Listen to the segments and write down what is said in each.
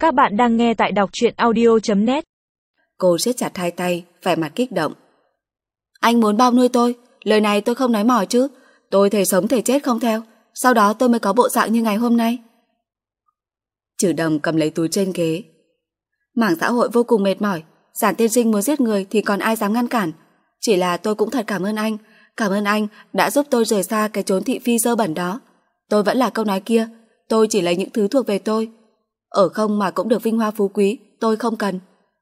Các bạn đang nghe tại đọc truyện audio.net. Cô siết chặt hai tay, vẻ mặt kích động. Anh muốn bao nuôi tôi, lời này tôi không nói mỏi chứ. Tôi thề sống thề chết không theo. Sau đó tôi mới có bộ dạng như ngày hôm nay. Trừ Đồng cầm lấy túi trên ghế. Mảng xã hội vô cùng mệt mỏi. Giản tiên sinh muốn giết người thì còn ai dám ngăn cản. Chỉ là tôi cũng thật cảm ơn anh. Cảm ơn anh đã giúp tôi rời xa cái chốn thị phi dơ bẩn đó. Tôi vẫn là câu nói kia. Tôi chỉ lấy những thứ thuộc về tôi. Ở không mà cũng được vinh hoa phú quý, tôi không cần.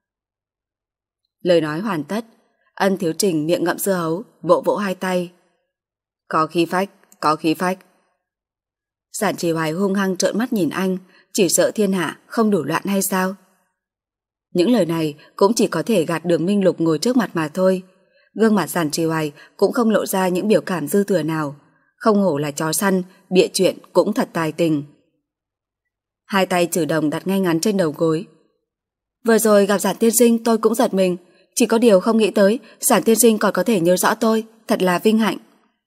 Lời nói hoàn tất, Ân Thiếu Trình miệng ngậm dưa hấu, vỗ vỗ hai tay. Có khí phách, có khí phách. Giản Trì Hoài hung hăng trợn mắt nhìn anh, chỉ sợ thiên hạ không đủ loạn hay sao? Những lời này cũng chỉ có thể gạt Đường Minh Lục ngồi trước mặt mà thôi. Gương mặt Giản Trì Hoài cũng không lộ ra những biểu cảm dư thừa nào. Không hổ là chó săn, bịa chuyện cũng thật tài tình. Hai tay Trừ Đồng đặt ngay ngắn trên đầu gối. Vừa rồi gặp Giản tiên sinh tôi cũng giật mình. Chỉ có điều không nghĩ tới Giản tiên sinh còn có thể nhớ rõ tôi. Thật là vinh hạnh.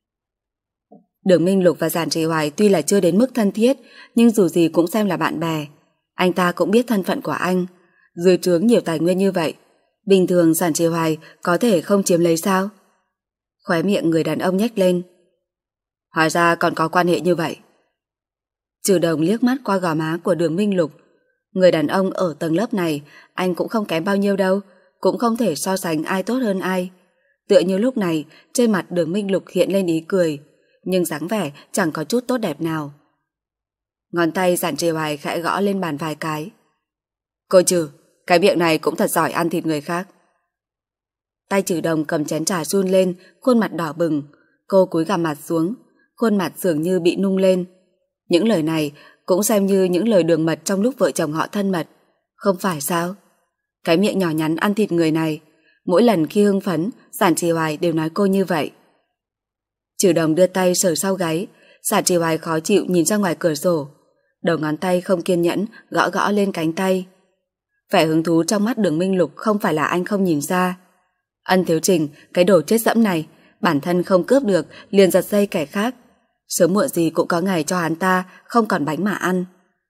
Đường Minh Lục và Giản Trì Hoài tuy là chưa đến mức thân thiết, nhưng dù gì cũng xem là bạn bè. Anh ta cũng biết thân phận của anh. Dưới trướng nhiều tài nguyên như vậy, bình thường Giản Trì Hoài có thể không chiếm lấy sao? Khóe miệng người đàn ông nhếch lên. Hóa ra còn có quan hệ như vậy. Trừ Đồng liếc mắt qua gò má của Đường Minh Lục. Người đàn ông ở tầng lớp này anh cũng không kém bao nhiêu đâu, cũng không thể so sánh ai tốt hơn ai. Tựa như lúc này trên mặt Đường Minh Lục hiện lên ý cười, nhưng dáng vẻ chẳng có chút tốt đẹp nào. Ngón tay Giản Trì Hoài khẽ gõ lên bàn vài cái. Cô Trừ, cái miệng này cũng thật giỏi ăn thịt người khác. Tay Trừ Đồng cầm chén trà run lên, khuôn mặt đỏ bừng. Cô cúi gằm mặt xuống, khuôn mặt dường như bị nung lên. Những lời này cũng xem như những lời đường mật trong lúc vợ chồng họ thân mật. Không phải sao? Cái miệng nhỏ nhắn ăn thịt người này, mỗi lần khi hưng phấn, Giản Trì Hoài đều nói cô như vậy. Trừ Đồng đưa tay sờ sau gáy, Giản Trì Hoài khó chịu nhìn ra ngoài cửa sổ. Đầu ngón tay không kiên nhẫn gõ gõ lên cánh tay. Vẻ hứng thú trong mắt Đường Minh Lục không phải là anh không nhìn ra. Ân Thiếu Trình, cái đồ chết dẫm này, bản thân không cướp được liền giật dây kẻ khác. Sớm muộn gì cũng có ngày cho hắn ta không còn bánh mà ăn.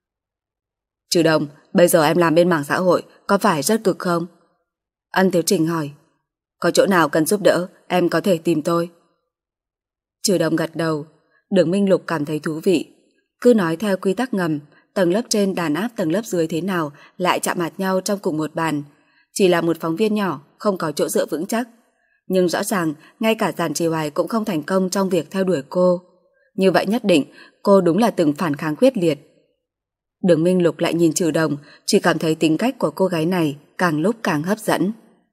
Trừ Đồng, bây giờ em làm bên mảng xã hội có phải rất cực không? Ân Thiếu Trình hỏi. Có chỗ nào cần giúp đỡ em có thể tìm tôi. Trừ Đồng gật đầu. Đường Minh Lục cảm thấy thú vị. Cứ nói theo quy tắc ngầm, tầng lớp trên đàn áp tầng lớp dưới thế nào lại chạm mặt nhau trong cùng một bàn. Chỉ là một phóng viên nhỏ, không có chỗ dựa vững chắc. Nhưng rõ ràng ngay cả Giản Trì Hoài cũng không thành công trong việc theo đuổi cô. Như vậy nhất định cô đúng là từng phản kháng quyết liệt. Đường Minh Lục lại nhìn Trừ Đồng, chỉ cảm thấy tính cách của cô gái này càng lúc càng hấp dẫn.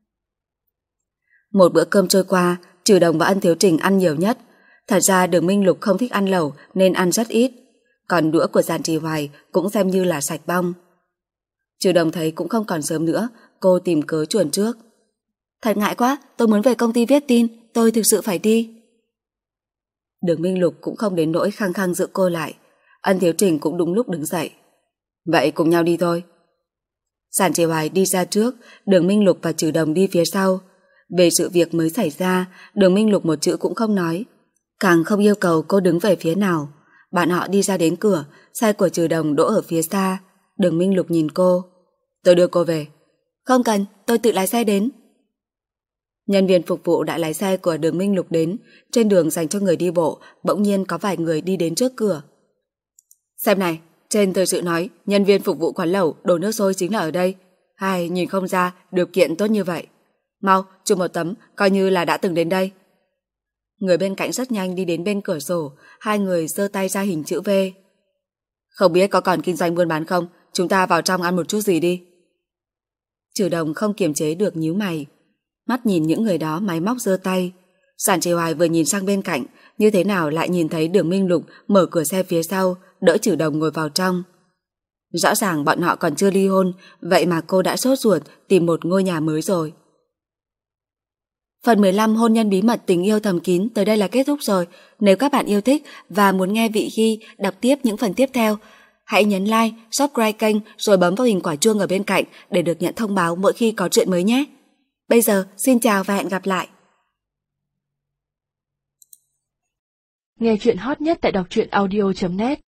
Một bữa cơm trôi qua, Trừ Đồng và Ân Thiếu Trình ăn nhiều nhất. Thật ra Đường Minh Lục không thích ăn lẩu nên ăn rất ít. Còn đũa của Giản Trì Hoài cũng xem như là sạch bong. Trừ Đồng thấy cũng không còn sớm nữa, cô tìm cớ chuồn trước. Thật ngại quá, tôi muốn về công ty viết tin, tôi thực sự phải đi. Đường Minh Lục cũng không đến nỗi khăng khăng giữ cô lại. Ân Thiếu Trình cũng đúng lúc đứng dậy. Vậy cùng nhau đi thôi. Giản Trì Hoài đi ra trước, Đường Minh Lục và Trừ Đồng đi phía sau. Về sự việc mới xảy ra, Đường Minh Lục một chữ cũng không nói, càng không yêu cầu cô đứng về phía nào. Bạn họ đi ra đến cửa, xe của Trừ Đồng đỗ ở phía xa. Đường Minh Lục nhìn cô. Tôi đưa cô về. Không cần, tôi tự lái xe đến. Nhân viên phục vụ đã lái xe của Đường Minh Lục đến. Trên đường dành cho người đi bộ, bỗng nhiên có vài người đi đến trước cửa. Xem này, trên thời sự nói nhân viên phục vụ quán lẩu đổ nước sôi chính là ở đây. Hay nhìn không ra điều kiện tốt như vậy. Mau, chụp một tấm, coi như là đã từng đến đây. Người bên cạnh rất nhanh đi đến bên cửa sổ. Hai người giơ tay ra hình chữ V. Không biết có còn kinh doanh buôn bán không? Chúng ta vào trong ăn một chút gì đi. Trừ Đồng không kiềm chế được nhíu mày. Mắt nhìn những người đó máy móc giơ tay. Giản Trì Hoài vừa nhìn sang bên cạnh, như thế nào lại nhìn thấy Đường Minh Lục mở cửa xe phía sau, đỡ Trừ Đồng ngồi vào trong. Rõ ràng bọn họ còn chưa ly hôn, vậy mà cô đã sốt ruột tìm một ngôi nhà mới rồi. Phần 15 hôn nhân bí mật tình yêu thầm kín tới đây là kết thúc rồi. Nếu các bạn yêu thích và muốn nghe Vị Hy đọc tiếp những phần tiếp theo, hãy nhấn like, subscribe kênh rồi bấm vào hình quả chuông ở bên cạnh để được nhận thông báo mỗi khi có chuyện mới nhé. Bây giờ, xin chào và hẹn gặp lại. Nghe chuyện hot nhất tại đọc truyện audio.net